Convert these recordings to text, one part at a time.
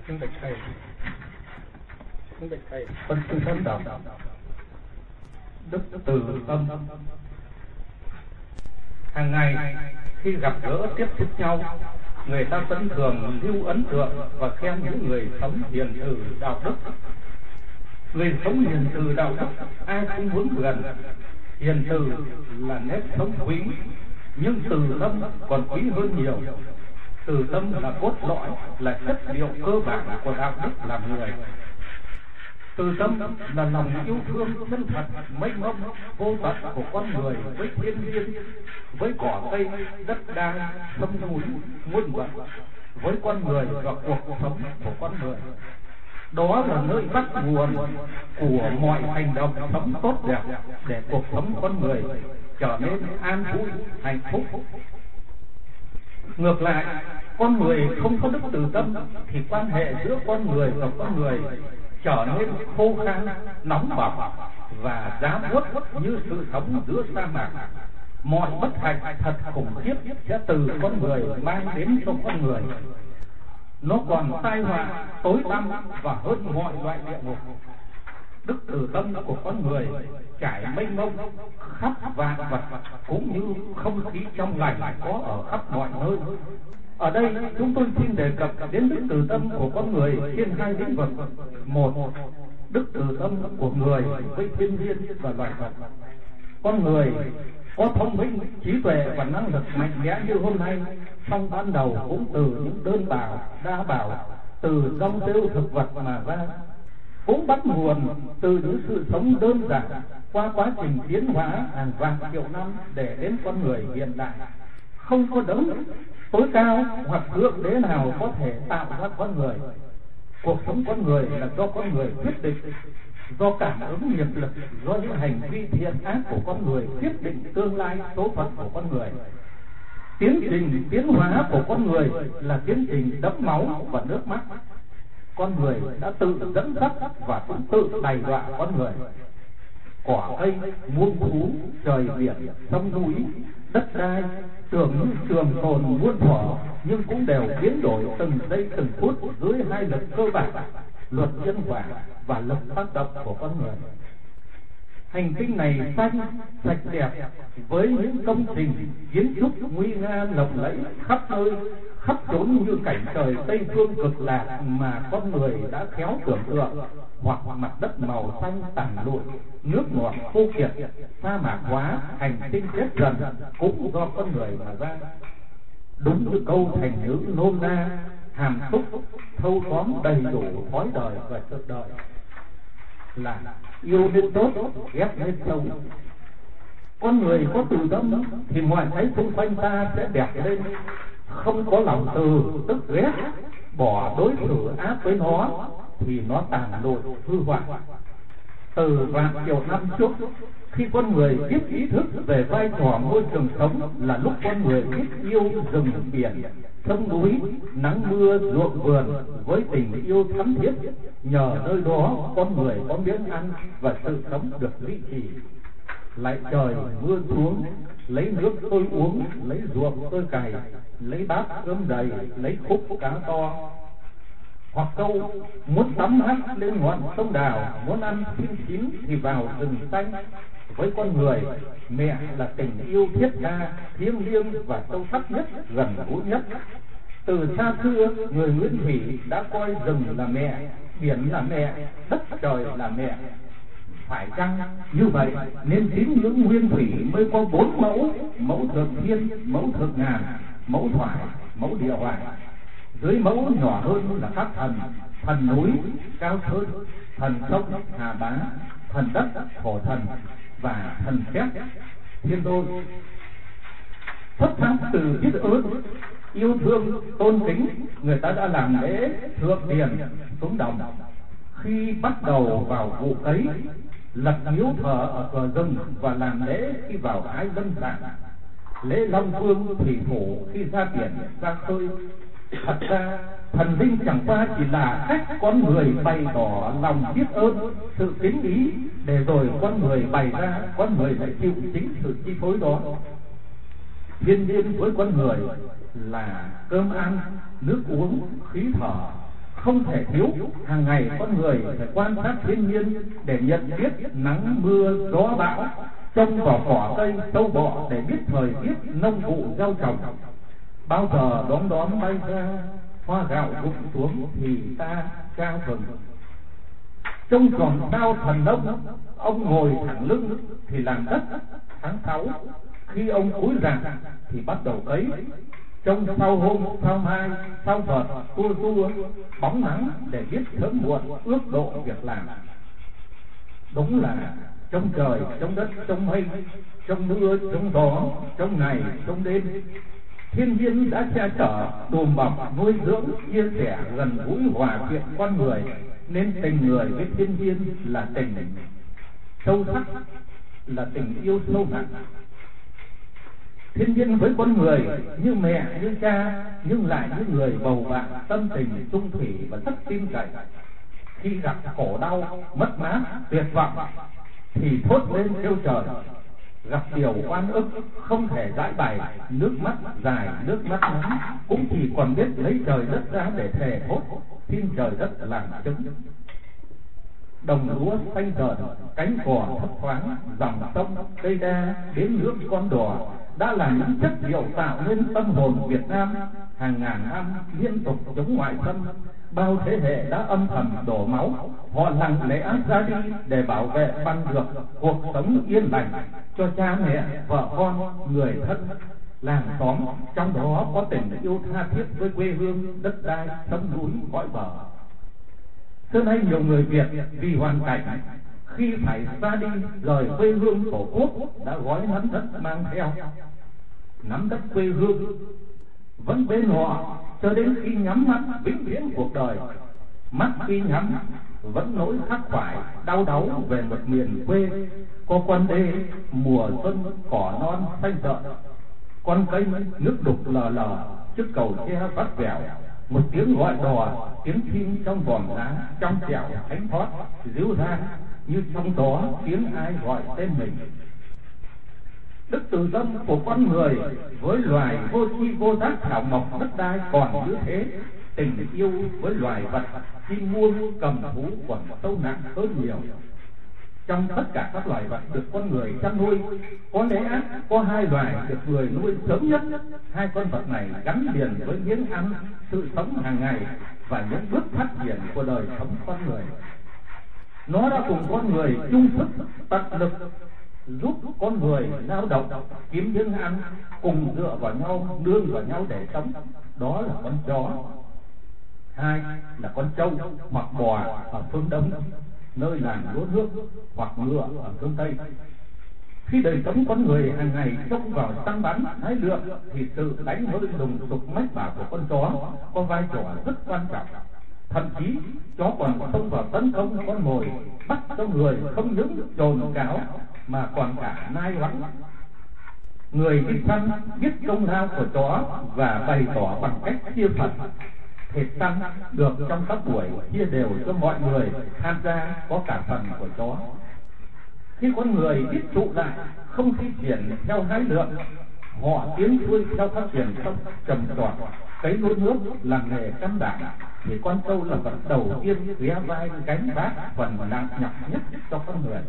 Kính bạch thầy, Phân sư thân đọc đức từ tâm. Hàng ngày khi gặp gỡ tiếp xúc nhau, người ta vẫn thường lưu ấn tượng và khen những người sống hiền từ đạo đức. Người sống hiền từ đạo đức ai cũng muốn gần. Hiền từ là nét sống quý, nhưng từ tâm còn quý hơn nhiều. Từ tâm là cốt lõi, là chất liệu cơ bản của đạo đức làm người. Từ tâm là lòng yêu thương chân thật, mênh mông, vô tận của con người với thiên nhiên, với cỏ cây, đất đai, sông núi, muôn vật, với con người và cuộc sống của con người. Đó là nơi bắt nguồn của mọi hành động sống tốt đẹp để cuộc sống con người trở nên an vui, hạnh phúc. Ngược lại, con người không có đức từ tâm thì quan hệ giữa con người và con người trở nên khô khan, nóng bỏng và giá buốt như sự sống giữa sa mạc. Mọi bất hạnh thật khủng khiếp sẽ từ con người mang đến cho con người. Nó còn tai họa, tối tăm và hơn mọi loại địa ngục. Đức từ tâm của con người trải mênh mông khắp vạn vật, cũng như không khí trong lành có ở khắp mọi nơi. Ở đây chúng tôi xin đề cập đến đức từ tâm của con người trên hai lĩnh vực. Một, đức từ tâm của người với thiên nhiên và loài vật. Con người có thông minh, trí tuệ và năng lực mạnh mẽ như hôm nay, song ban đầu cũng từ những đơn bào, đa bào, từ rong rêu thực vật mà ra, cũng bắt nguồn từ những sự sống đơn giản qua quá trình tiến hóa hàng vạn triệu năm để đến con người hiện đại. Không có đấng tối cao hoặc thượng đế nào có thể tạo ra con người. Cuộc sống con người là do con người quyết định, do cảm ứng nghiệp lực, do những hành vi thiện ác của con người quyết định tương lai số phận của con người. Tiến trình tiến hóa của con người là tiến trình đẫm máu và nước mắt. Con người đã tự dẫn dắt và cũng tự đày đọa con người. Cỏ cây, muôn thú, trời biển, sông núi, đất đai tưởng như trường tồn muôn thuở, nhưng cũng đều biến đổi từng giây từng phút dưới hai lực cơ bản, luật nhân quả và lực tác động của con người. Hành tinh này xanh, sạch đẹp, với những công trình kiến trúc nguy nga lộng lẫy khắp nơi, khắp chốn như cảnh trời Tây Phương cực lạc mà con người đã khéo tưởng tượng, hoặc mặt đất màu xanh tàn lụi, nước ngọt khô kiệt, sa mạc hóa, hành tinh chết dần cũng do con người mà ra. Đúng như câu thành ngữ nôm na, hàm xúc, thâu tóm đầy đủ thói đời và sự đời là yêu nên tốt, ghét nên sâu. Con người có từ tâm thì mọi cái xung quanh ta sẽ đẹp lên. Không có lòng từ, tức ghét, bỏ đối xử ác với nó thì nó tàn lụi hư hoại. Từ vạn triệu năm trước, khi con người biết ý thức về vai trò môi trường sống là lúc con người biết yêu rừng biển, sông núi, nắng mưa, ruộng vườn với tình yêu thắm thiết. Nhờ nơi đó con người có miếng ăn và sự sống được duy trì. Lại trời mưa xuống, lấy nước tôi uống, lấy ruộng tôi cày, lấy bát cơm đầy, lấy khúc cá to. Hoặc câu muốn tắm hát lên ngọn sông Đào, muốn ăn xin chín thì vào rừng xanh. Với con người, mẹ là tình yêu thiết tha, thiêng liêng và sâu sắc nhất, gần gũi nhất. Từ xa xưa, người Nguyên Thủy đã coi rừng là mẹ, biển là mẹ, đất trời là mẹ. Phải chăng như vậy nên tín ngưỡng Nguyên Thủy mới có 4 mẫu: mẫu thượng thiên, mẫu thượng ngàn, mẫu thoại, mẫu địa hoàng. Dưới mẫu nhỏ hơn là các thần: thần núi, Cao Sơn, thần sông, Hà Bá, thần đất, Thổ thần và thần phép, Thiên Đôn. Xuất phát từ biết ơn, yêu thương, tôn kính, người ta đã làm lễ thượng điền xuống đồng. Khi bắt đầu vào vụ cấy, lập miếu thờ ở cửa rừng và làm lễ khi vào hái lâm sản. Lễ Long Phương thủy thủ khi ra biển ra khơi. Thật ra thần linh chẳng qua chỉ là cách con người bày tỏ lòng biết ơn, sự kính ý, để rồi con người bày ra, con người lại chịu chính sự chi phối đó. Thiên nhiên với con người là cơm ăn, nước uống, khí thở, không thể thiếu. Hàng ngày con người phải quan sát thiên nhiên để nhận biết nắng mưa gió bão, trông vào cỏ cây sâu bọ để biết thời tiết nông vụ gieo trồng. Bao giờ đom đóm bay ra, hoa gạo rụng xuống thì ta ca mừng. Trông tròn sao thần nông, ông ngồi thẳng lưng thì làm đất. Tháng 6 khi ông cúi rạp thì bắt đầu cấy. Trông sau hôm, sau mai, sau vợt, tua tua, bóng nắng để biết sớm muộn ước độ việc làm. Đúng là trong trời, trong đất, trong mây, trong mưa, trong gió, trong ngày, trong đêm, thiên nhiên đã che chở, đùm bọc, nuôi dưỡng, chia sẻ, gần gũi hòa quyện con người, nên tình người với thiên nhiên là tình sâu sắc, là tình yêu sâu nặng. Thiên nhiên với con người như mẹ như cha, nhưng lại như người bầu bạn, tâm tình chung thủy và rất tin cậy. Khi gặp khổ đau, mất mát, tuyệt vọng thì thốt lên kêu trời. Gặp điều oan ức không thể giải bày, nước mắt dài, nước mắt ngắn, cũng chỉ còn biết lấy trời đất ra để thề thốt, xin trời đất làm chứng. Đồng lúa xanh rợn, cánh cỏ thấp thoáng, dòng sông, cây đa, bến nước con đò đã là những chất liệu tạo nên tâm hồn Việt Nam. Hàng ngàn năm liên tục chống ngoại xâm, bao thế hệ đã âm thầm đổ máu, họ lặng lẽ ra đi để bảo vệ bằng được cuộc sống yên lành cho cha mẹ, vợ con, người thân, làng xóm, trong đó có tình yêu tha thiết với quê hương, đất đai, sông núi, cõi bờ. Xưa nay nhiều người Việt vì hoàn cảnh khi phải ra đi rời quê hương tổ quốc đã gói nắm đất mang theo. Nắm đất quê hương vẫn bên họ cho đến khi nhắm mắt vĩnh viễn cuộc đời. Mắt khi nhắm vẫn nỗi khắc khoải đau đáu về một miền quê có con đê mùa xuân cỏ non xanh rợn, con cây nước đục lờ lờ, chiếc cầu tre vắt vẻo, một tiếng gọi đò, tiếng chim trong vòm lá trong trẻo thánh thót ríu ra như trong đó tiếng ai gọi tên mình. Đức từ tâm của con người với loài vô tri vô giác thảo mộc đất đai còn như thế, tình yêu với loài vật chim muông cầm thú còn sâu nặng hơn nhiều. Trong tất cả các loài vật được con người chăn nuôi, có lẽ có hai loài được người nuôi sớm nhất. Hai con vật này gắn liền với miếng ăn, sự sống hàng ngày và những bước phát triển của đời sống con người. Nó đã cùng con người chung sức tận lực giúp con người lao động kiếm miếng ăn, cùng dựa vào nhau, nương vào nhau để sống. Đó là con chó. Hai là con trâu hoặc bò ở phương Đông, nơi làng lúa nước, hoặc ngựa ở phương Tây. Khi đời sống con người hàng ngày trông vào săn bắn hái lượm thì sự đánh hơi lùng sục mách bảo của con chó có vai trò rất quan trọng. Thậm chí chó còn xông vào tấn công con mồi, bắt cho người không những chồn cáo mà còn cả nai oắn. Người đi săn biết công lao của chó và bày tỏ bằng cách chia phần thịt săn được trong các buổi chia đều cho mọi người tham gia, có cả phần của chó. Khi con người biết trụ lại, không thi triển theo hái lượm, họ tiến xuôi theo phát triển sông trầm trọt, cấy lúa nước làm nghề căn bản, thì con trâu là vật đầu tiên ghé vai gánh vác phần nặng nhọc nhất cho con người.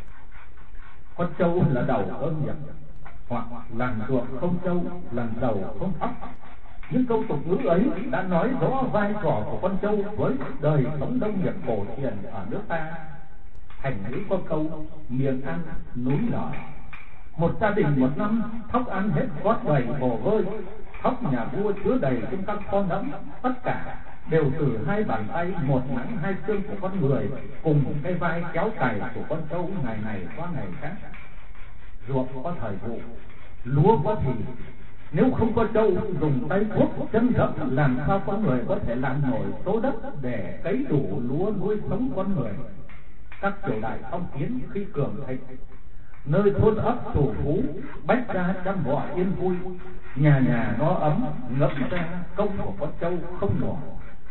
Con trâu là đầu ơn nghiệp, hoặc làm ruộng không trâu, làm giàu không óc. Những câu tục ngữ ấy đã nói rõ vai trò của con trâu với đời sống nông nghiệp cổ truyền ở nước ta. Thành ngữ có câu miệng ăn núi lở. Một gia đình một năm thóc ăn hết gót đầy bồ vơi, thóc nhà vua chứa đầy trong các kho nẫm, tất cả đều từ hai bàn tay, một nắng hai xương của con người, cùng cái vai kéo cày của con trâu ngày này qua ngày khác. Ruộng có thời vụ, lúa có thì, nếu không có trâu dùng tay cuốc chân rậm, làm sao con người có thể làm nổi số đất để cấy đủ lúa nuôi sống con người. Các triều đại phong kiến khi cường thịnh, nơi thôn ấp chủ phú bách ra trăm họ yên vui, nhà nhà no ấm, ngậm ra công của con trâu không nhỏ.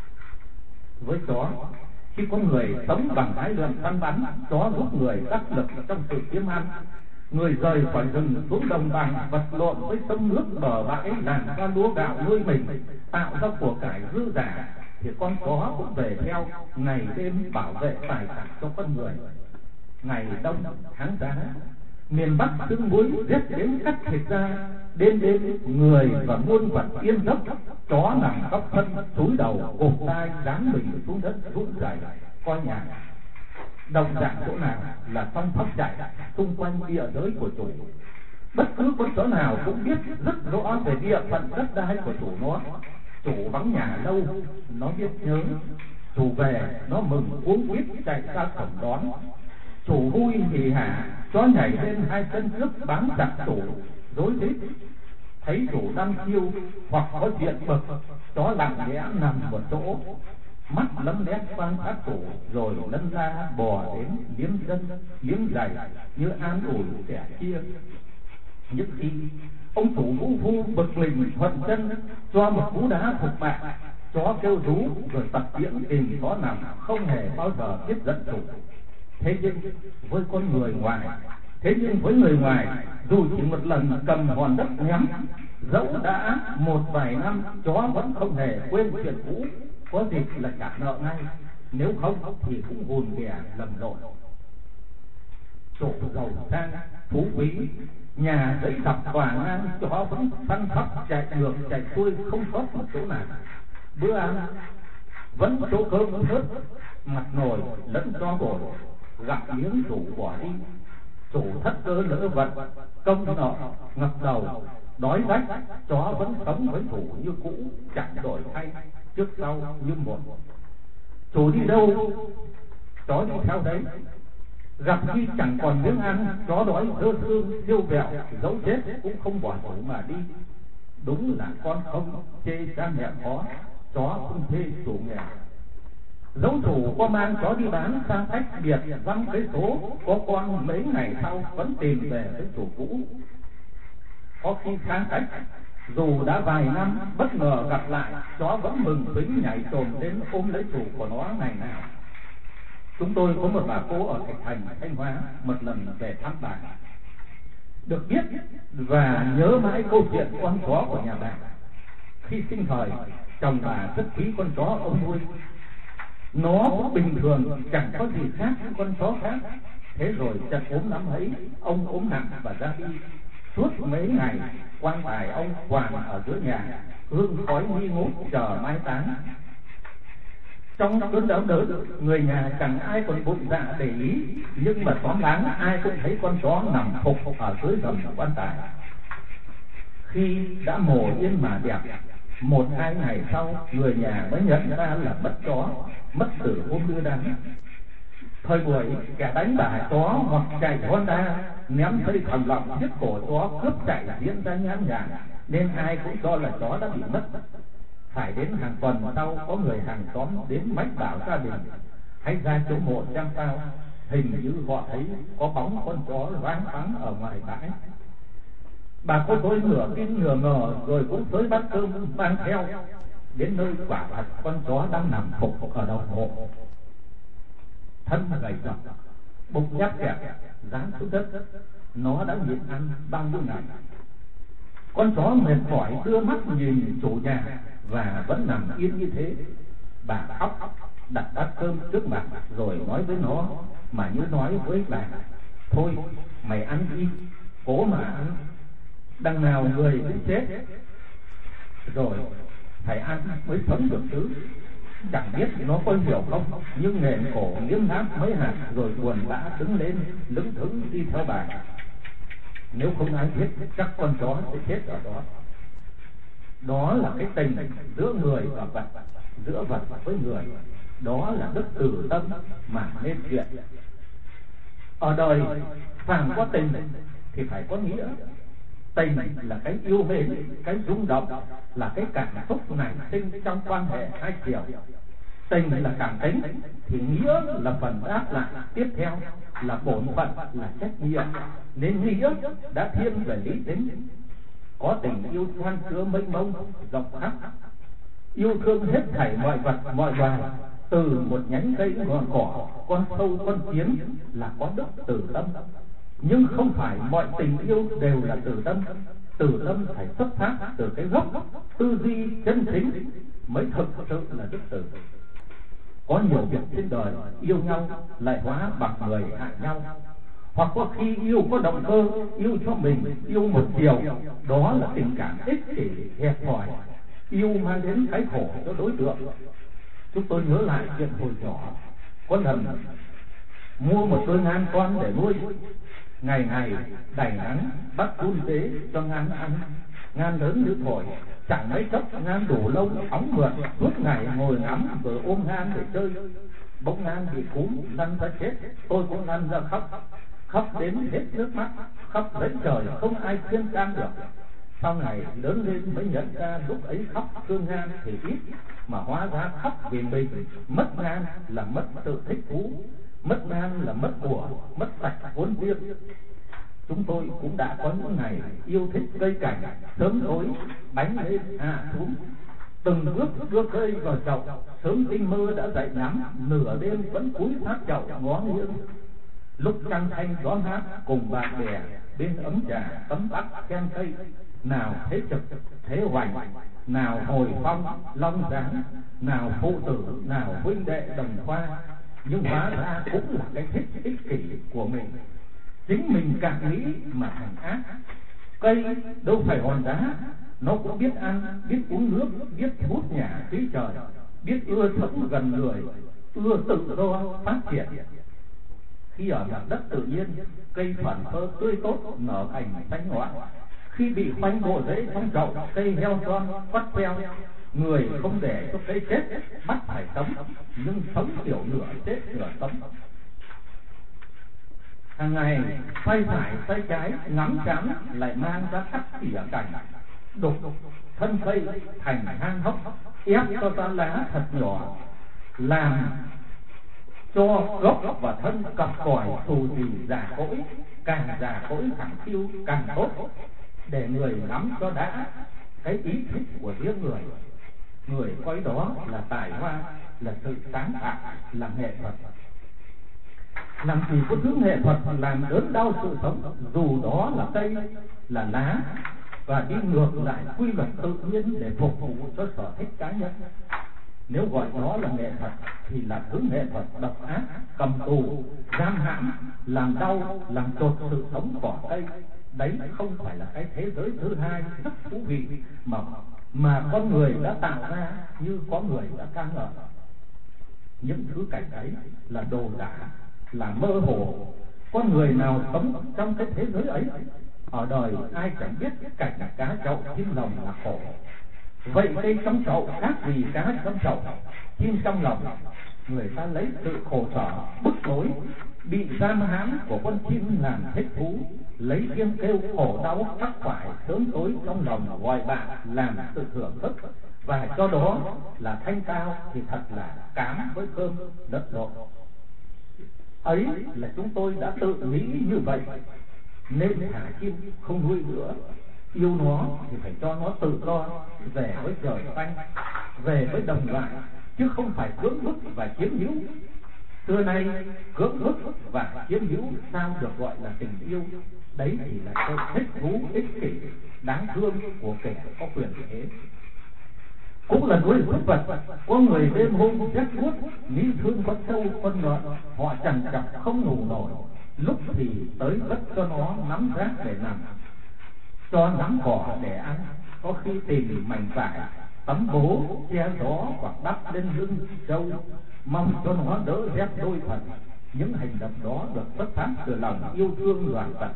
Với chó, khi con người sống bằng hái lượm săn bắn, chó giúp người đắc lực trong sự kiếm ăn. Người rời khỏi rừng xuống đồng bằng, vật lộn với sông nước bờ bãi, làm ra lúa gạo nuôi mình, tạo ra của cải dư giả, thì con chó cũng về theo, ngày đêm bảo vệ tài sản cho con người. Ngày đông tháng giá, miền Bắc sương muối rét đến cắt thịt ra, đêm đêm người và muôn vật yên giấc, chó nằm góc thân cúi đầu gục tai dán mình xuống đất run rẩy coi nhà. Đồng dạng chỗ nào là trong thóc chạy xung quanh địa giới của chủ. Bất cứ con chó nào cũng biết rất rõ về địa phận đất đai của chủ nó. Chủ vắng nhà lâu, nó biết nhớ. Chủ về, nó mừng cuống quýt chạy ra cổng đón. Chủ vui hỉ hả, chó nhảy lên hai chân trước bám chặt chủ, rối rít. Thấy chủ đang chiêu hoặc có chuyện bực, chó lặng lẽ nằm một chỗ, mắt lấm lét quan sát chủ, rồi lân la bò đến liếm chân liếm giày như an ủi kẻ kia. Những khi ông chủ vũ phu bực mình thuận chân cho một cú đá thục mạng, chó kêu rú rồi tập tiễn tìm chó nằm, không hề bao giờ biết giận chủ. Thế nhưng với người ngoài, dù chỉ một lần cầm hòn đất ném, dẫu đã một vài năm, chó vẫn không hề quên chuyện cũ, có dịp là trả nợ ngay, nếu không thì cũng hùn ghẻ lầm lộn. Chủ giàu sang phú quý, nhà dãy dọc tòa ngang, chó vẫn săn sóc chạy ngược chạy xuôi không sót một chỗ nào. Bữa ăn vẫn chỗ cơm thớt, mặt nồi lẫn cho bồi, gặp miếng chủ bỏ đi. Chủ thất cơ lỡ vật, công nợ ngập đầu, đói rách, chó vẫn sống với chủ như cũ, chẳng đổi thay, trước sau như một. Chủ đi đâu, chó đi theo đấy. Gặp khi chẳng còn miếng ăn, chó đói dơ xương siêu vẹo, dẫu chết cũng không bỏ chủ mà đi. Đúng là con không chê cha mẹ khó, chó không chê chủ nghèo. Dẫu chủ có mang chó đi bán sang khách biệt văng cái số, có con mấy ngày sau vẫn tìm về với chủ cũ. Có khi sang khách, dù đã vài năm bất ngờ gặp lại, chó vẫn mừng phính nhảy chồm đến ôm lấy chủ của nó ngày nào. Chúng tôi có một bà cô ở Thạch Thành, Thanh Hóa, một lần về thăm bà, được biết và nhớ mãi câu chuyện con chó của nhà bà. Khi sinh thời, chồng bà rất quý con chó ông nuôi. Nó cũng bình thường, chẳng có gì khác với con chó khác. Thế rồi trận ốm năm ấy, ông ốm nặng và ra đi. Suốt mấy ngày, quan tài ông quàng ở giữa nhà, hương khói nghi ngút chờ mai táng. Trong cơn đau đớn, người nhà chẳng ai còn bụng dạ để ý, nhưng mà tóm đáng ai cũng thấy con chó nằm phục ở dưới gầm quan tài. Khi đã mổ yên mà đẹp, 1-2 ngày sau, người nhà mới nhận ra là mất chó, mất từ hôm đưa đám. Thời buổi, kẻ đánh bả chó hoặc chạy Honda, ném dây thòng lọng giết cổ chó cướp chạy diễn ra nhãn nhản, nên ai cũng cho là chó đã bị mất. Phải đến hàng tuần sau, có người hàng xóm đến mách bảo gia đình hãy ra chỗ mộ xem sao, hình như họ thấy có bóng con chó loáng thoáng ở ngoài bãi. Bà cô tôi nửa tin nửa ngờ, rồi cũng tới bát cơm mang theo. Đến nơi quả thật con chó đang nằm phục ở đầu mộ, thân gầy rộc, bụng nhắp kẹt, dán xuống đất. Nó đã nhịn ăn bao nhiêu ngày. Con chó mệt mỏi đưa mắt nhìn chủ nhà và vẫn nằm yên như thế. Bà khóc, đặt bát cơm trước mặt rồi nói với nó mà như nói với bà: thôi mày ăn đi, cố mà ăn, đằng nào người cũng chết rồi, phải ăn mới sống được chứ. Chẳng biết nó có hiểu không, nhưng nghẹn cổ liếm láp mấy hạt rồi buồn bã đứng lên lững thững đi theo bà. Nếu không ai biết, chắc con chó sẽ chết ở đó. Đó là cái tình giữa người và vật, giữa vật với người. Đó là đức từ tâm mà nên chuyện. Ở đời phàm có tình thì phải có nghĩa. Tình là cái yêu mến, cái rung động, là cái cảm xúc nảy sinh trong quan hệ hai chiều. Tình là cảm tính thì nghĩa là phần đáp lại tiếp theo, là bổn phận, là trách nhiệm, nên nghĩa đã thiên về lý tính. Có tình yêu thoăn chứa mênh mông rộng khắp, yêu thương hết thảy mọi vật mọi loài, từ một nhánh cây ngọn cỏ, con sâu con kiến là có đức từ tâm. Nhưng không phải mọi tình yêu đều là từ tâm. Từ tâm phải xuất phát từ cái gốc tư duy chân chính, mới thực sự là đức từ. Có nhiều việc trên đời yêu nhau lại hóa bằng người hại nhau, hoặc có khi yêu có động cơ, yêu cho mình, yêu một chiều, đó là tình cảm ích kỷ hẹp hòi, yêu mang đến cái khổ cho đối tượng. Chúng tôi nhớ lại chuyện hồi nhỏ, có lần mua một đôi ngan con để nuôi, ngày ngày đầy nắng bắt run tế cho ngan ăn. Ngan lớn như thổi, chẳng mấy chốc ngan đủ lông óng mượt, suốt ngày ngồi ngắm rồi ôm ngan để chơi. Bỗng ngan bị cúm lăn ra chết, tôi cũng lăn ra khóc, khóc đến hết nước mắt, khóc đến trời không ai khuyên can được. Sau này lớn lên mới nhận ra lúc ấy khóc thương ngan thì ít, mà hóa ra khóc vì mình. Mất ngan là mất sự thích thú, mất ngan là mất của, mất sạch vốn riêng. Chúng tôi cũng đã có những ngày yêu thích cây cảnh, sớm tối bánh lên hạ xuống, từng bước đưa cây vào chậu. Sớm tinh mơ đã dậy ngắm, nửa đêm vẫn cúi sát chậu ngó nghiêng. Lúc trăng thanh gió mát cùng bạn bè bên ấm trà tấm tắc khen cây, nào thế trực thế hoành, nào hồi phong long dáng, nào phụ tử, nào huynh đệ đồng khoa. Nhưng hóa ra cũng là cái thích ích kỷ của mình, chính mình càng nghĩ mà thành ác. Cây đâu phải hòn đá, nó cũng biết ăn, biết uống nước, biết hút nhả khí trời, biết ưa sống gần người, ưa tự do phát triển. Khi ở mặt đất tự nhiên, cây phản phơ tươi tốt, nở cành xanh ngọn. Khi bị khoanh bộ rễ trong chậu, cây heo con quắt queo. Người không để cho cây chết, bắt phải sống, nhưng sống kiểu nửa chết nửa sống. Hàng ngày xoay phải xoay trái, ngắm chán lại mang ra cắt tỉa cành, đục thân cây thành hang hốc, ép cho ra lá thật nhỏ, làm cho gốc và thân cặp cỏi xù xì già cỗi. Càng già cỗi thẳng tiêu càng tốt, để người ngắm cho đã cái ý thích của riêng người. Người coi đó là tài hoa, là sự sáng tạo, là nghệ thuật. Làm gì có thứ nghệ thuật làm đớn đau sự sống, dù đó là cây, là lá, và đi ngược lại quy luật tự nhiên để phục vụ cho sở thích cá nhân. Nếu gọi đó là nghệ thuật thì là thứ nghệ thuật độc ác, cầm tù, giam hãm, làm đau, làm chột sự sống của cây. Đấy không phải là cái thế giới thứ hai rất thú vị mà con người đã tạo ra, như có người đã ca ngợi. Những thứ cảnh ấy là đồ giả, là mơ hồ. Con người nào sống trong cái thế giới ấy, ở đời ai chẳng biết cảnh cá chậu chim lồng là khổ. Vậy cây trong chậu khác gì cá trong chậu, chim trong lồng? Người ta lấy sự khổ sở, bức bối, bị giam hãm của con chim làm thích thú, lấy tiếng kêu khổ đau khắc khoải sớm tối trong lòng gọi bạn làm sự thưởng thức, và cho đó là thanh cao thì thật là cám với cơm đất độ. Ấy là chúng tôi đã tự nghĩ như vậy, nên thả chim không nuôi nữa. Yêu nó thì phải cho nó tự do, về với trời xanh, về với đồng loại, chứ không phải cưỡng bức và chiếm hữu. Xưa nay cưỡng bức và chiếm hữu sao được gọi là tình yêu? Đấy thì là sự thích thú ích kỷ đáng thương của kẻ có quyền thế. Cũng là nuôi súc vật, có người đêm hôm rét buốt nghĩ thương con trâu con lợn, họ trằn trọc không ngủ nổi, lúc thì tới vất cho nó nắm rác để nằm, cho nắm cỏ để ăn, có khi tìm mảnh vải tấm bố che gió hoặc đắp lên lưng trâu, mong cho nó đỡ rét đôi phần. Những hành động đó được xuất phát từ lòng yêu thương loài vật.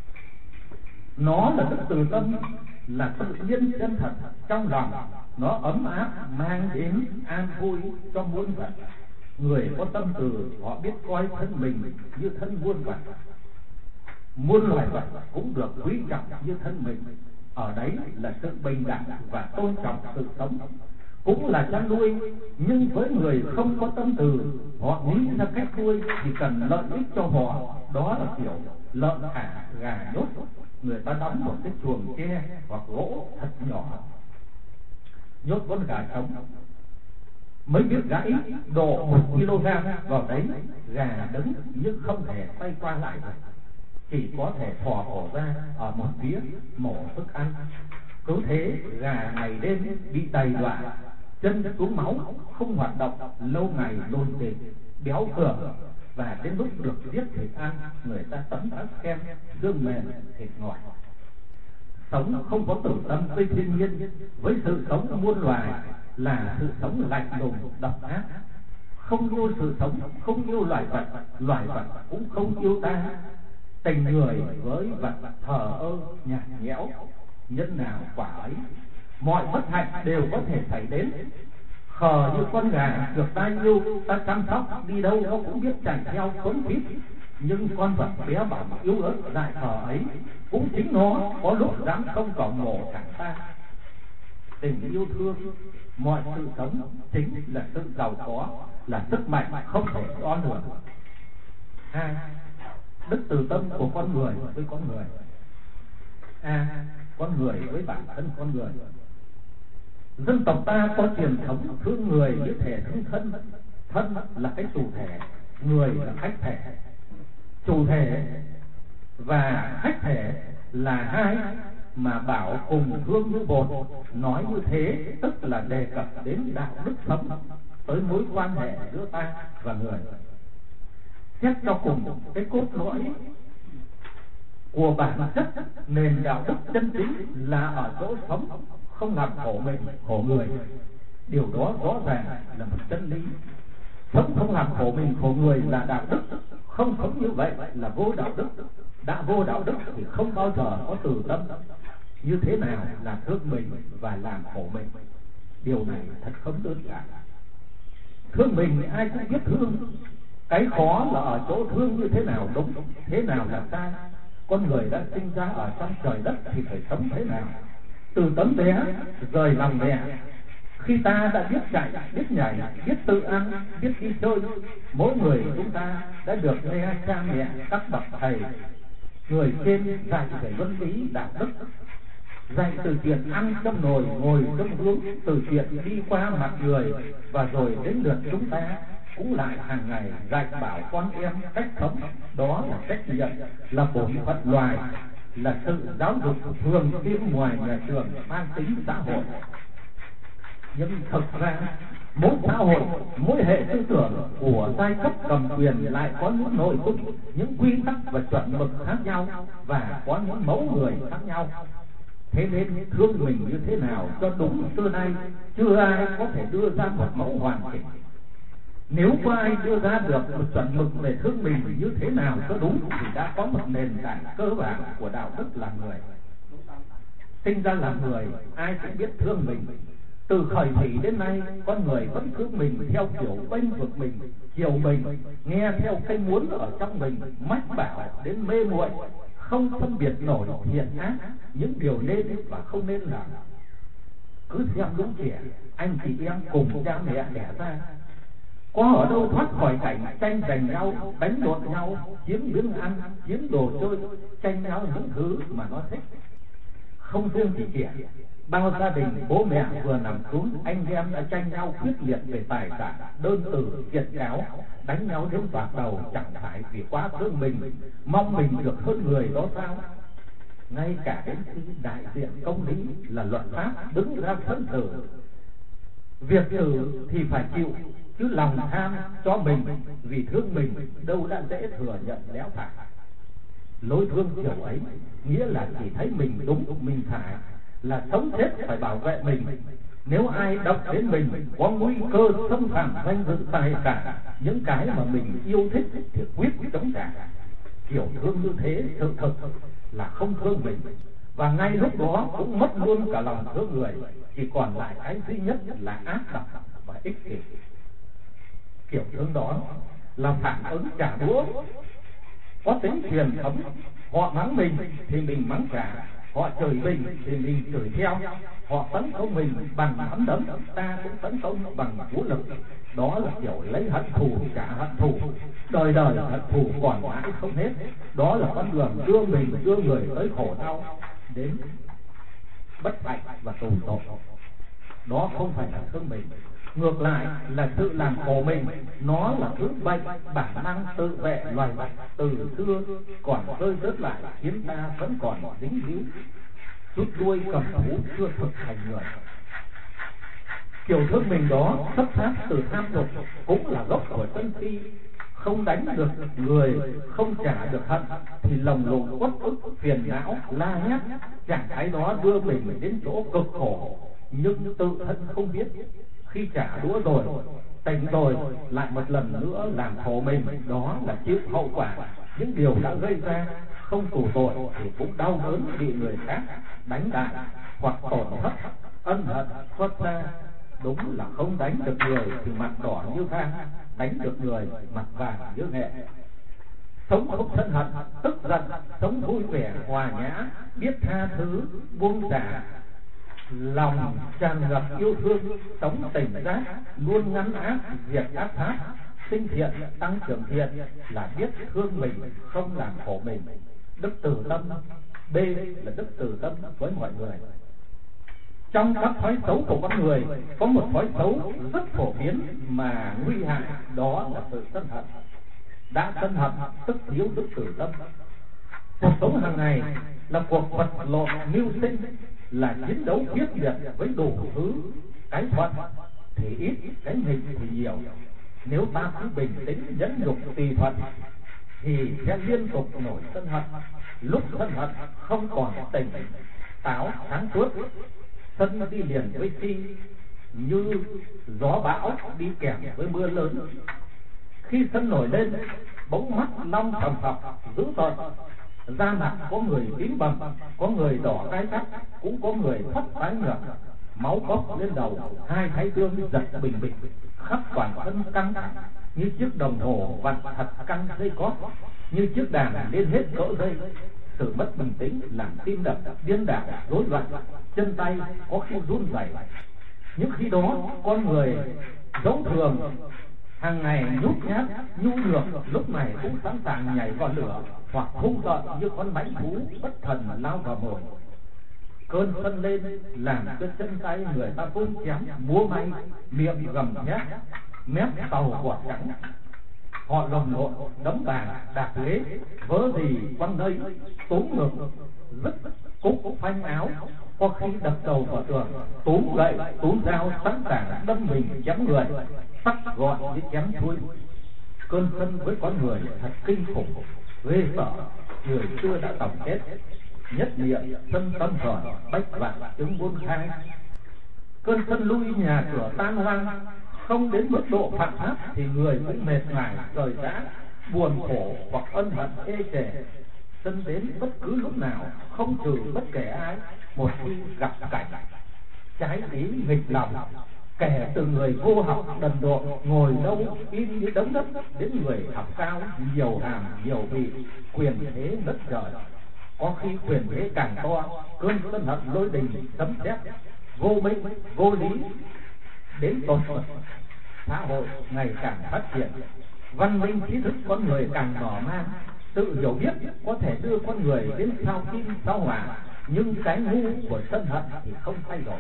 Nó là đức từ tâm, là tự nhiên chân thật trong lòng, nó ấm áp mang đến an vui cho muôn vật. Người có tâm từ họ biết coi thân mình như thân muôn vật, muôn loài vật cũng được quý trọng như thân mình. Ở đấy là sự bình đẳng và tôn trọng sự sống. Cũng là chăn nuôi, nhưng với người không có tâm từ, họ nghĩ ra cách nuôi thì cần lợi ích cho họ. Đó là kiểu lợn thả gà nhốt, người ta đóng một cái chuồng tre hoặc gỗ thật nhỏ, nhốt con gà trống, mới biết gãy độ 1 kg vào đấy, gà đứng nhưng không thể xoay qua lại được, chỉ có thể thò cổ ra ở một phía mổ thức ăn. Cứ thế gà ngày đêm bị đầy đọa, chân xuống máu, không hoạt động, lâu ngày lồn kề, béo phường, và đến lúc được giết thịt ăn, người ta tấm tắc khen xương mềm thịt ngọt. Sống không có tử tâm với thiên nhiên, với sự sống muôn loài là sự sống lạnh lùng độc ác. Không yêu sự sống, không yêu loài vật cũng không yêu ta. Tình người với vật thờ ơ nhạt nhẽo, nhân nào quả ấy. Mọi bất hạnh đều có thể xảy đến. Khờ như con gà được ta yêu, ta chăm sóc, đi đâu nó cũng biết chạy theo quấn quýt. Nhưng con vật bé bỏng yếu ớt lại khờ ấy, cũng chính nó có lúc dám không còn mổ thẳng ta. Tình yêu thương, mọi sự sống chính là sự giàu có, là sức mạnh không thể đo lường. Hai, đức từ tâm của con người với con người. Con người với bản thân con người. Dân tộc ta có truyền thống thương người như thể thương thân. Thân là cái chủ thể, người là khách thể. Chủ thể và khách thể là hai mà bảo cùng thương như bột. Nói như thế tức là đề cập đến đạo đức sống, tới mối quan hệ giữa ta và người. Xét cho cùng, cái cốt lõi của bản chất nền đạo đức chân chính là ở chỗ sống không làm khổ mình khổ người. Điều đó rõ ràng là một chân lý. Sống không làm khổ mình khổ người là đạo đức, không sống như vậy là vô đạo đức. Đã vô đạo đức thì không bao giờ có từ tâm. Như thế nào là thương mình và làm khổ mình? Điều này thật không đơn giản. Thương mình ai cũng biết thương, cái khó là ở chỗ thương như thế nào đúng, thế nào là sai. Con người đã sinh ra ở trong trời đất thì phải sống thế nào? Từ tấm bé rời lòng mẹ, khi ta đã biết chạy, biết nhảy, biết tự ăn, biết đi chơi, mỗi người chúng ta đã được nghe cha mẹ, các bậc thầy, người trên dạy về luân lý đạo đức, dạy từ chuyện ăn trong nồi, ngồi trong gương, từ chuyện đi qua mặt người, và rồi đến lượt chúng ta cũng lại hàng ngày dạy bảo con em cách sống. Đó là trách nhiệm, là bổn phận loài, là sự giáo dục thường xuyên ngoài nhà trường mang tính xã hội. Nhưng thực ra mỗi xã hội, mỗi hệ tư tưởng của giai cấp cầm quyền lại có những nội dung, những quy tắc và chuẩn mực khác nhau, và có những mẫu người khác nhau. Thế nên thương mình như thế nào cho đúng xưa nay chưa ai có thể đưa ra một mẫu hoàn chỉnh. Nếu có ai đưa ra được một chuẩn mực về thương mình như thế nào cho đúng thì đã có một nền tảng cơ bản của đạo đức làm người. Sinh ra làm người, ai cũng biết thương mình. Từ khởi thủy đến nay, con người vẫn thương mình theo kiểu bênh vực mình, chiều mình, nghe theo cái muốn ở trong mình, mách bảo đến mê muội, không phân biệt nổi thiện ác, những điều nên và không nên làm. Cứ xem lũ trẻ, anh chị em cùng cha mẹ đẻ ra, có ở đâu thoát khỏi cảnh tranh giành nhau, đánh đột nhau, chiếm miếng ăn, chiếm đồ chơi, tranh nhau những thứ mà nó thích. Không riêng chỉ trẻ, bao gia đình bố mẹ vừa nằm xuống, anh em đã tranh nhau quyết liệt về tài sản, đơn từ kiện cáo, đánh nhau đến bạc đầu, chẳng phải vì quá thương mình, mong mình được hơn người đó sao? Ngay cả đến khi đại diện công lý là luật pháp đứng ra phân xử, việc xử thì phải chịu, chứ lòng tham cho mình vì thương mình đâu đã dễ thừa nhận léo phải. Lối thương kiểu ấy nghĩa là chỉ thấy mình đúng, mình phải, là sống chết phải bảo vệ mình. Nếu ai động đến mình có nguy cơ xâm phạm danh dự tài sản, những cái mà mình yêu thích thì quyết chống trả. Kiểu thương như thế sự thực là không thương mình, và ngay lúc đó cũng mất luôn cả lòng thương người, chỉ còn lại cái duy nhất là ác độc và ích kỷ. Kiểu thương đó là phản ứng trả đũa, có tính truyền thống. Họ mắng mình thì mình mắng trả, họ chửi mình thì mình chửi theo, họ tấn công mình bằng nắm đấm, ta cũng tấn công bằng vũ lực. Đó là kiểu lấy hận thù trả hận thù, đời đời hận thù còn mãi không hết. Đó là con đường đưa mình đưa người tới khổ đau, đến bất hạnh và tù tội. Đó không phải là thương mình, ngược lại là sự làm khổ mình. Nó là thứ bệnh bản năng tự vệ loài vật từ xưa còn rơi rớt lại, khiến ta vẫn còn dính líu, rút đuôi cầm thú chưa thực thành người. Kiểu thương mình đó xuất phát từ tham dục, cũng là gốc của sân si. Không đánh được người, không trả được hận, thì lồng lộn uất ức phiền não la hét, trạng thái đó đưa mình đến chỗ cực khổ, nhưng tự thân không biết. Khi trả đũa rồi, tỉnh rồi, lại một lần nữa làm khổ mình, đó là chịu hậu quả những điều đã gây ra. Không tù tội thì cũng đau đớn bị người khác đánh đại hoặc tổn thất, ân hận xuất ra. Đúng là không đánh được người thì mặt đỏ như than, đánh được người mặt vàng như nghệ. Sống không sân hận, tức giận, sống vui vẻ hòa nhã, biết tha thứ, buông xả, lòng tràn ngập yêu thương, sống tỉnh giác, luôn ngăn ác, diệt ác pháp, sinh thiện, tăng trưởng thiện, là biết thương mình, không làm khổ mình. Đức từ tâm. B là đức từ tâm với mọi người. Trong các thói xấu của con người, có một thói xấu rất phổ biến mà nguy hại, đó là sự sân hận. Đã sân hận tức thiếu đức từ tâm. Cuộc sống hàng ngày là cuộc vật lộn mưu sinh, là chiến đấu quyết liệt với đủ thứ, cái thuận thì ít, cái nghịch thì nhiều. Nếu ta cứ bình tĩnh nhẫn nhục tùy thuận thì sẽ liên tục nổi sân hận. Lúc sân hận không còn tỉnh táo sáng suốt, sân đi liền với si, như gió bão đi kèm với mưa lớn. Khi sân nổi lên, bỗng mắt long thầm thập dữ tợn, da mặt có người tím bầm, có người đỏ gai gắt, cũng có người thất tái nhợt, máu bốc lên đầu, hai thái dương giật bình bịch, khắp toàn thân căng thẳng như chiếc đồng hồ vặn thật căng dây cót, như chiếc đàn lên hết cỡ dây. Sự mất bình tĩnh làm tim đập điên đảo rối loạn, chân tay có khi run rẩy. Những khi đó con người dẫu thường hàng ngày nhút nhát nhu nhược, lúc này cũng sẵn sàng nhảy vào lửa, hoặc hung tợn như con mãnh thú bất thần lao vào mồi. Cơn sân lên làm cho chân tay người ta vung chém múa may, miệng gầm nhét, mép tàu quả trắng. Họ lồng lộn đấm bàn đạp ghế, vớ gì quăng nơi, túm ngực dứt cúc phanh áo, có khi đập đầu vào tường, túm gậy túm dao sẵn sàng đâm mình chém người, sắc gọn như chém thui. Cơn sân với con người thật kinh khủng, ghê sợ. Người xưa đã tổng kết: nhất niệm sân tâm hờn, bách vạn chứng buôn khai. Cơn sân lui nhà cửa tan hoang, không đến mức độ phạm pháp thì người cũng mệt mỏi rời rã, buồn khổ hoặc ân hận ê chề. Sân đến bất cứ lúc nào, không trừ bất kể ai. Một khi gặp cảnh trái ý nghịch lòng, kẻ từ người vô học đần độn ngồi lâu im như đống đất, đến người học cao nhiều hàm nhiều vị, quyền thế đất trời. Có khi quyền thế càng to, cơn sân hận lôi đình sấm sét, vô minh vô lý đến tột cùng. Xã hội ngày càng phát triển, văn minh trí thức con người càng mở mang, tự hiểu biết có thể đưa con người đến sao kim sao hỏa, nhưng cái ngu của sân hận thì không thay đổi.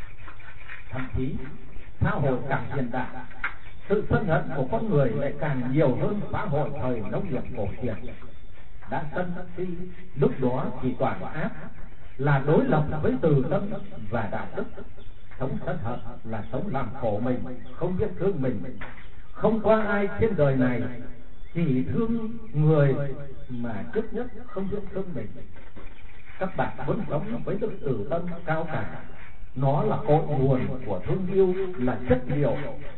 Thậm chí xã hội càng hiện đại, sự sân hận của con người lại càng nhiều hơn xã hội thời nông nghiệp cổ truyền. Đã sân si lúc đó chỉ toàn ác, là đối lập với từ tâm và đạo đức. Sống sân hận là sống làm khổ mình, không biết thương mình. Không có ai trên đời này chỉ thương người mà trước nhất không biết thương mình. Các bạn muốn sống với đức từ tâm cao cả, nó là cội nguồn của thương yêu, là chất liệu,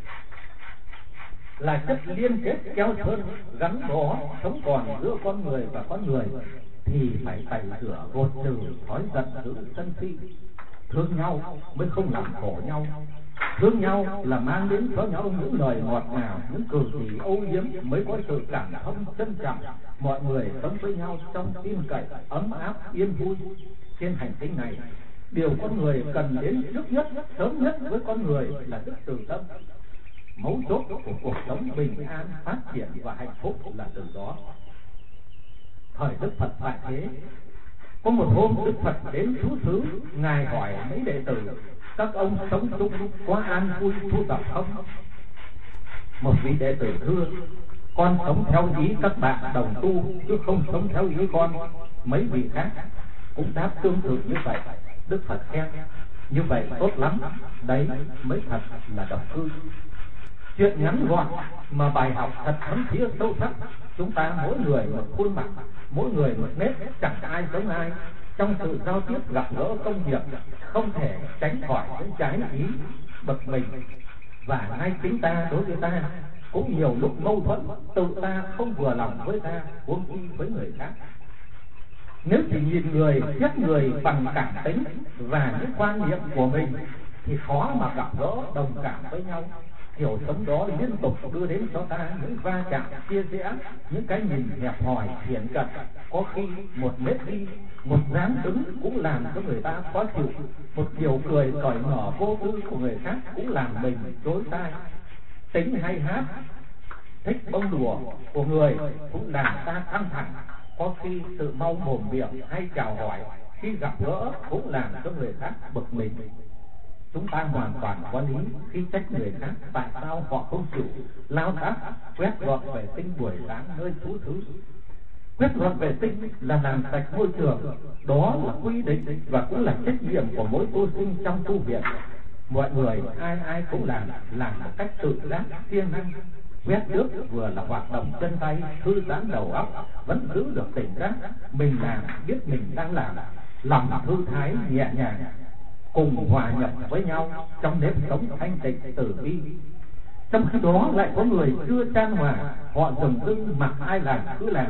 là chất liên kết kéo sơn gắn bó sống còn giữa con người và con người, thì phải tẩy rửa gột trừ thói giận dữ sân si. Thương nhau mới không làm khổ nhau. Thương nhau là mang đến cho nhau những lời ngọt ngào, những cử chỉ âu yếm, mới có sự cảm thông trân trọng. Mọi người sống với nhau trong tin cậy, ấm áp, yên vui. Trên hành tinh này, điều con người cần đến trước nhất, sớm nhất với con người là đức từ tâm. Mấu chốt của cuộc sống bình an, phát triển và hạnh phúc là từ đó. Thời Đức Phật tại thế, có một hôm Đức Phật đến trú xứ, ngài hỏi mấy đệ tử: các ông sống chung có an vui thu tập không? Một vị đệ tử thưa: con sống theo ý các bạn đồng tu, chứ không sống theo ý con. Mấy vị khác cũng đáp tương tự như vậy. Đức Phật khen: Như vậy tốt lắm, đấy mới thật là độc cư. Chuyện ngắn gọn mà bài học thật thấm thía sâu sắc. Chúng ta mỗi người một khuôn mặt, mỗi người một nét, chẳng ai giống ai. Trong sự giao tiếp gặp gỡ công việc, không thể tránh khỏi những trái ý, bực mình. Và ngay chính ta đối với ta cũng nhiều lúc mâu thuẫn, tự ta không vừa lòng với ta, huống chi với người khác. Nếu chỉ nhìn người, xét người bằng cảm tính và những quan niệm của mình thì khó mà gặp gỡ đồng cảm với nhau. Kiểu sống đó liên tục đưa đến cho ta những va chạm chia rẽ, những cái nhìn hẹp hòi thiển cận. Có khi một nét đi, một dáng đứng cũng làm cho người ta khó chịu. Một kiểu cười cởi mở vô tư của người khác cũng làm mình chối tai. Tính hay hát, thích bông đùa của người cũng làm ta căng thẳng. Có khi sự mau mồm miệng hay chào hỏi khi gặp gỡ cũng làm cho người khác bực mình. Chúng ta hoàn toàn có lý khi trách người khác tại sao họ không chịu lao tác quét dọn vệ sinh buổi sáng nơi thú thứ. Quét dọn vệ sinh là làm sạch môi trường, đó là quy định và cũng là trách nhiệm của mỗi tu sinh trong tu viện. Mọi người ai ai cũng làm một cách tự giác siêng năng. Quét nước vừa là hoạt động chân tay, thư giãn đầu óc, vẫn giữ được tỉnh giác. Mình làm biết mình đang làm, lòng thư thái nhẹ nhàng, cùng hòa nhập với nhau trong nếp sống thanh tịnh từ bi. Trong khi đó lại có người chưa chan hòa, họ dừng dưng mặc ai làm cứ làm.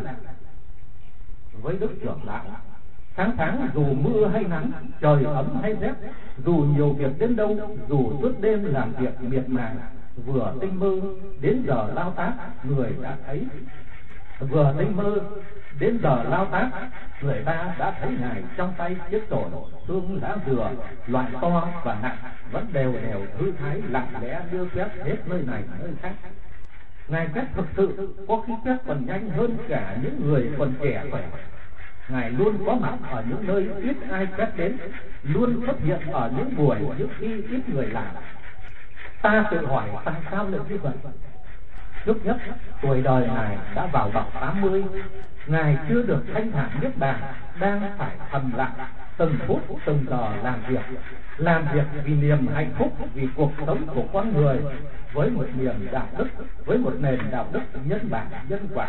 Với đức trưởng lão, sáng tháng dù mưa hay nắng, trời ấm hay rét, dù nhiều việc đến đâu, dù suốt đêm làm việc miệt mài, vừa tinh mơ đến giờ lao tác người đã thấy. Vừa tinh mơ đến giờ lao tác, người ta đã thấy ngài trong tay chiếc chổi xương lá dừa loại to và nặng, vẫn đều thư thái lặng lẽ đưa quét hết nơi này nơi khác. Ngài quét thực sự có khi quét còn nhanh hơn cả những người còn trẻ khỏe. Ngài luôn có mặt ở những nơi ít ai quét đến, luôn xuất hiện ở những buổi những khi ít người làm. Ta tự hỏi tại sao lại như vậy? Trước nhất, tuổi đời Ngài đã vào bậc 80, Ngài chưa được thanh thản niết bàn, đang phải thầm lặng, từng phút từng giờ làm việc vì niềm hạnh phúc, vì cuộc sống của con người, với một niềm đạo đức, với một nền đạo đức nhân bản nhân quả.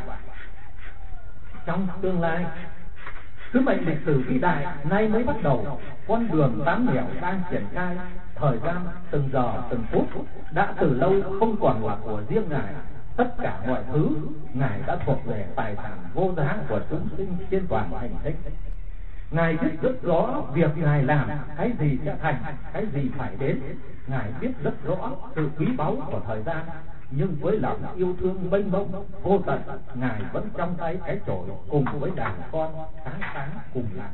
Trong tương lai, sứ mệnh lịch sử vĩ đại nay mới bắt đầu, con đường tám nẻo đang triển khai, thời gian từng giờ từng phút đã từ lâu không còn là của riêng Ngài. Tất cả mọi thứ Ngài đã thuộc về tài sản vô giá của chúng sinh trên toàn hành tinh. Ngài biết rất rõ việc Ngài làm, cái gì sẽ thành, cái gì phải đến. Ngài biết rất rõ sự quý báu của thời gian, nhưng với lòng yêu thương mênh mông vô tận, Ngài vẫn trong tay cái chổi cùng với đàn con sáng cùng làm.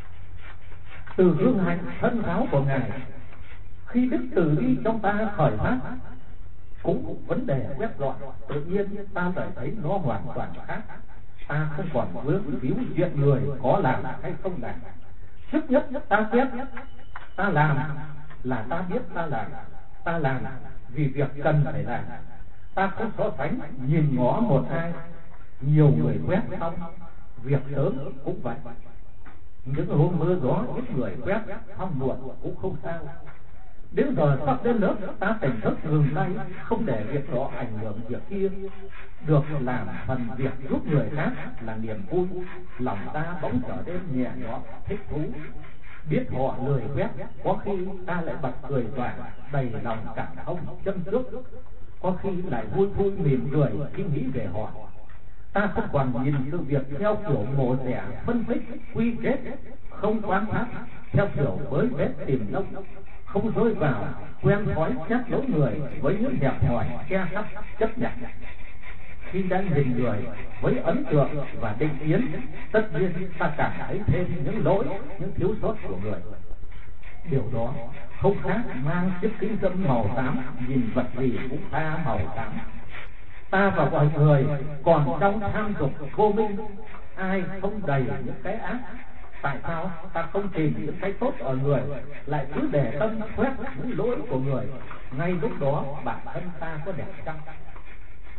Từ hương hạnh thân giáo của Ngài, khi đức từ bi trong ta khởi phát, cũng vấn đề quét dọn, tự nhiên ta lại thấy nó hoàn toàn khác. Ta không còn vướng víu chuyện người có làm hay không làm. Trước nhất ta quét, ta làm là ta biết ta làm vì việc cần phải làm. Ta không so sánh nhìn ngó một ai. Nhiều người quét xong việc sớm cũng vậy. Những hôm mưa gió ít người quét xong muộn cũng không sao. Đến giờ sắp đến lớp, ta tỉnh thức ngừng tay, không để việc đó ảnh hưởng việc kia. Được làm phần việc giúp người khác là niềm vui, lòng ta bỗng trở nên nhẹ nhõm thích thú. Biết họ lười quét, có khi ta lại bật cười tỏa, đầy lòng cảm thông chân trước. Có khi lại vui mỉm cười khi nghĩ về họ. Ta không còn nhìn sự việc theo kiểu mổ xẻ, phân tích, quy kết, không quan sát theo kiểu bới bết tìm lông, không rơi vào quen thói xét lỗi người với những đẹp hỏi che khắp chấp nhận. Khi đang nhìn người với ấn tượng và định kiến, tất nhiên ta cảm thấy thêm những lỗi, những thiếu sót của người. Điều đó không khác mang chiếc kính dâm màu xám, nhìn vật gì cũng tha màu xám. Ta và mọi người còn trong tham dục vô minh, ai không đầy những cái ác. Tại sao ta không tìm những cái tốt ở người, lại cứ để tâm quét những lỗi của người? Ngay lúc đó bản thân ta có đẹp chăng?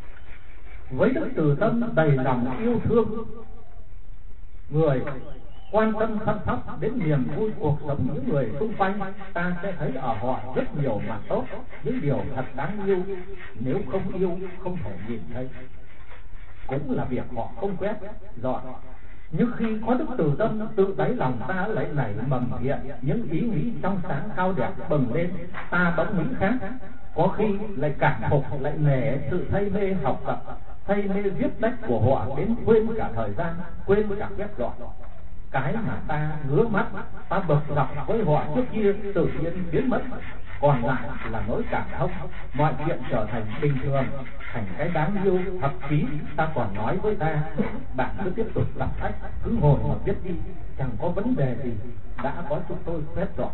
Với đức từ tâm đầy lòng yêu thương người, quan tâm chăm sóc đến niềm vui cuộc sống những người xung quanh, ta sẽ thấy ở họ rất nhiều mặt tốt, những điều thật đáng yêu. Nếu không yêu không thể nhìn thấy, cũng là việc họ không quét dọn. Nhưng khi có đức từ tâm, tự đáy lòng ta lại nảy mầm hiện những ý nghĩ trong sáng cao đẹp bừng lên, ta bỗng nghĩ khác. Có khi lại cảm phục, lại nể sự say mê học tập, say mê viết lách của họ đến quên cả thời gian, quên cả quét dọn. Cái mà ta ngứa mắt, ta bực dọc với họ trước kia tự nhiên biến mất, còn lại là nỗi cảm thông. Mọi chuyện trở thành bình thường, thành cái đáng yêu. Thậm chí ta còn nói với ta, bạn cứ tiếp tục đọc sách, cứ ngồi mà viết đi, chẳng có vấn đề gì, đã có chúng tôi quét dọn.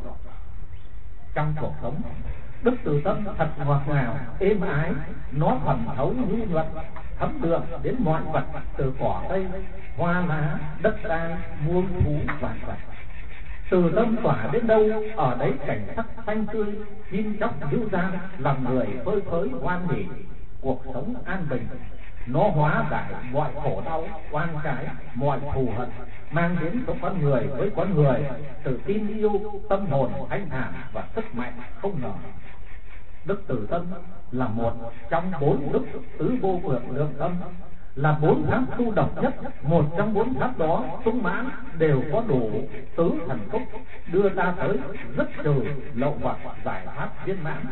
Trong cuộc sống, đức từ tâm thật ngọt ngào, êm ái, nó thẩm thấu nhu nhuận, thấm đượm đến mọi vật, từ cỏ cây, hoa lá, đất đai, muôn thú vạn vật. Từ tâm tỏa đến đâu, ở đấy cảnh sắc xanh tươi, chim chóc dịu dàng, lòng người phơi phới hoan hỉ, cuộc sống an bình. Nó hóa giải mọi khổ đau, oan trái, mọi thù hận, mang đến cho con người với con người sự tin yêu, tâm hồn thanh thản và sức mạnh không ngờ. Đức từ tâm là một trong 4 đức tứ vô lượng lượng tâm, là 4 pháp tu độc nhất. Một trong 4 pháp đó sung mãn đều có đủ tứ thần túc, đưa ta tới rất trừ lậu hoặc giải thoát viên mãn.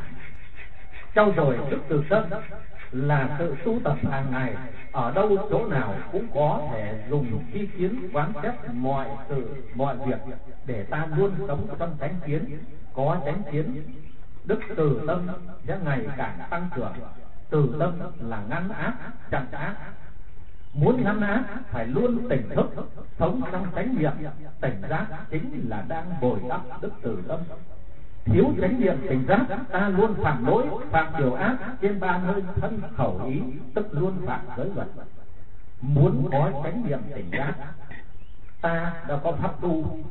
Trau dồi đức từ tâm là sự tu tập hàng ngày, ở đâu chỗ nào cũng có thể dùng chi kiến quán xét mọi sự mọi việc, để ta luôn sống trong chánh kiến. Có chánh kiến, đức từ tâm sẽ ngày càng tăng trưởng. Từ tâm là ngăn ác chặn ác. Muốn ngăn ác phải luôn tỉnh thức, sống trong chánh niệm. Tỉnh giác chính là đang bồi đắp đức từ tâm. Thiếu chánh niệm tỉnh giác, ta luôn phạm lỗi, phạm điều ác trên 3 nơi thân khẩu ý, tức luôn phạm giới luật. Muốn có chánh niệm tỉnh giác, ta đã có pháp tu.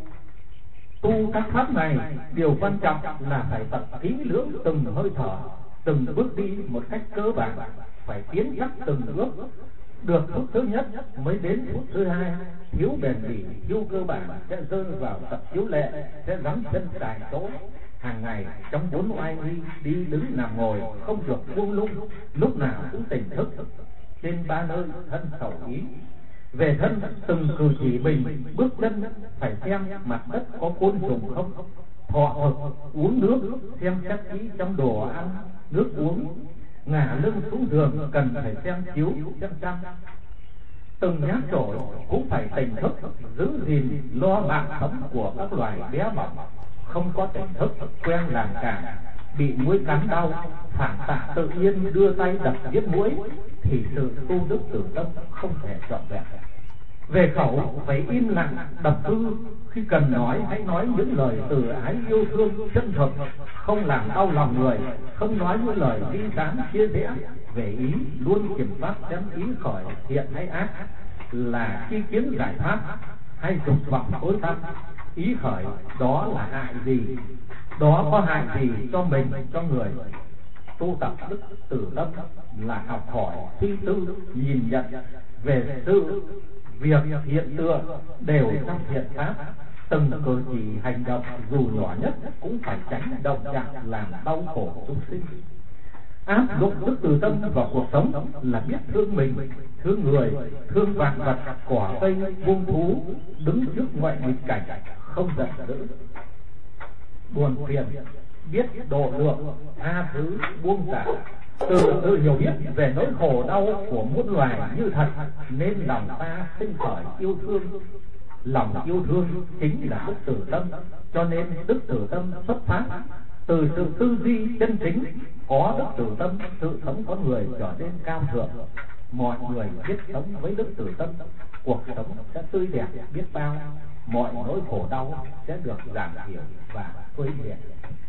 Tu các pháp này, điều quan trọng là phải tập kỹ lưỡng từng hơi thở, từng bước đi một cách cơ bản, phải tiến chắc từng bước. Được phút thứ nhất mới đến phút thứ hai, thiếu bền bỉ, thiếu cơ bản sẽ rơi vào tập chiếu lệ, sẽ giẫm chân tại chỗ. Hàng ngày trong 4 oai nghi, đi đứng nằm ngồi không được buông lung, lúc nào cũng tỉnh thức trên 3 nơi thân khẩu ý. Về thân, từng cử chỉ mình, bước chân phải xem mặt đất có côn trùng không, thọ thực, uống nước xem xét kỹ trong đồ ăn nước uống, ngả lưng xuống giường cần phải xem chiếu xem chăn. Từng nhát chổi cũng phải tỉnh thức, giữ gìn lo mạng sống của các loài bé bỏng. Không có tỉnh thức, quen làm cản, bị muỗi cắn đau, phản xạ tự nhiên đưa tay đập giết muỗi, thì sự tu đức từ tâm không thể trọn vẹn. Về khẩu phải im lặng đọc thư, khi cần nói hãy nói những lời từ ái yêu thương chân thực, không làm đau lòng người, không nói những lời ly gián chia rẽ. Về ý luôn kiểm soát xem ý khởi thiện hay ác, là chi kiến giải thoát hay dục vọng tối tăm. Ý khởi đó là hại gì, đó có hại gì cho mình, cho người. Tu tập đức từ tâm là học hỏi, suy tư, nhìn nhận về sự việc hiện tượng đều trong thiện pháp. Từng cử chỉ hành động dù nhỏ nhất cũng phải tránh động chạm làm đau khổ chúng sinh. Áp dụng đức từ tâm vào cuộc sống là biết thương mình, thương người, thương vạn vật, cỏ cây, muôn thú, đứng trước ngoại nghịch cảnh không giận dữ, buồn phiền, biết độ lượng, tha thứ, buông xả. Từ hiểu biết về nỗi khổ đau của muôn loài như thật, nên lòng ta sinh khởi yêu thương. Lòng yêu thương chính là đức từ tâm, cho nên đức từ tâm xuất phát từ sự tư duy chân chính. Có đức từ tâm, sự sống con người trở nên cao thượng. Mọi người biết sống với đức từ tâm, cuộc sống sẽ tươi đẹp biết bao, mọi nỗi khổ đau sẽ được giảm thiểu và phơi nhiễm.